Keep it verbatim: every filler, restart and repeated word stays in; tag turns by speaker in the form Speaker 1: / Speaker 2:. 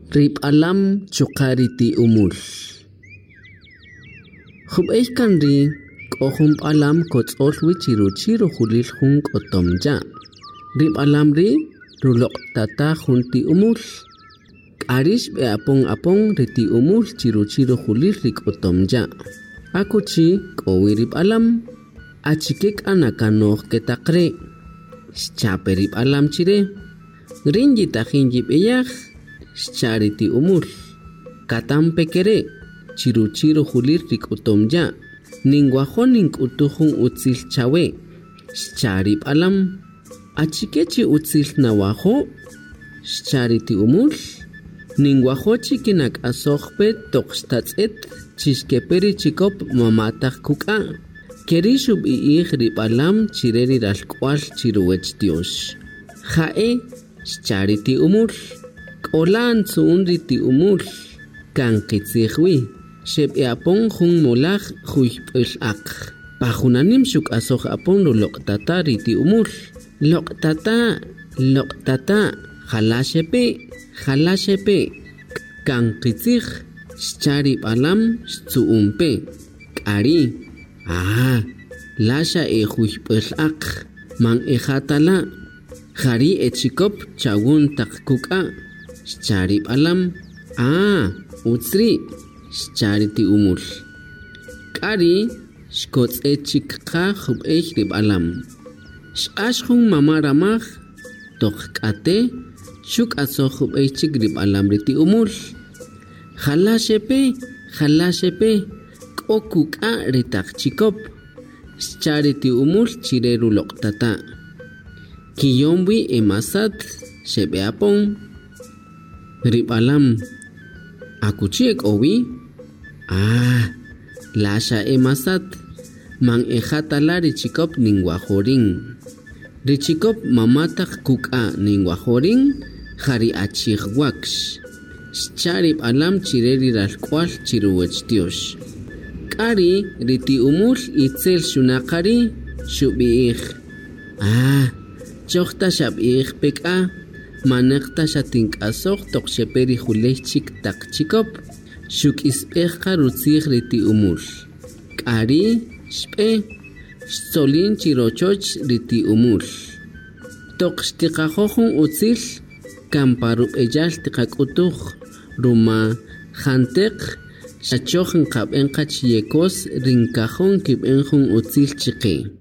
Speaker 1: Rip alam chukariti umul. Hubay kanri kohum alam kotzolwi chiru chiru hulil hung otomja. Rip alam ri rulok tata hunti umul. Arish be apong apong riti umul chiru chiru hulil rik otomja. Akuchi kowi rip alam. Achikik anakanoh ketakre. Chape rip alam chire. Rinji tahinji beyah. Chariti umul. Katam pekere. Chiru chiru hulir rik utomja. Ningwajon ning utuhun utsil chawe. Charip alam. Achikechi utsil nawajo. Chariti umul. Ningwajochi kinak asohpe tokstatzet. Chishkeperi chikop mamatak kuka. Kerishub iih rip alam chireri ralkwal chiruwech Dios. Jae. Chariti umul. Olan suunriti umul. Kankitsihwi. Shep eapong hung molach huipel ak. Pajunanim shuk asoh apong lo loktata riti umul. Loktata, loktata. Jalashepe, jalashepe. Kankitsih. Charip alam suumpe. Kari. Ah, lasha e huipel ak. Man ejatala. Jari echikop chawun takkuka. Charip alam. Ah, utsri. Chariti umul. Kari. Shkots echikka hub eich rip alam. Shashung mamaramach. Tokate. Shuk aso hub eichik rip alam riti umul. Jalashepe. Jalashepe. Kokuka ritak chikop. Chariti umul chireru loktata. Kiyombi emasat shebeapong rip alam akuchiek owi. Ah, lasha emasat mang ejatala richikop ningwajoring. Richikop mamatak kuka ningwajoring jari achig wax. Charip alam chireri ralkwal chiruwech Dios. Kari riti umul itzel shunakari shubiich. Ah, Chokta shab ich peka, manekta shatink asok tok sheperi hulechik tak chikop, shuk ispecha rutzig riti umul. Kari, shpe, solin chirochoch riti umul. Tok shtikajohun utzil, kamparup ejal tikakutuj, ruma jantek, shachochen kab enka chiyekos, rinkajon kib enjun utzil chike.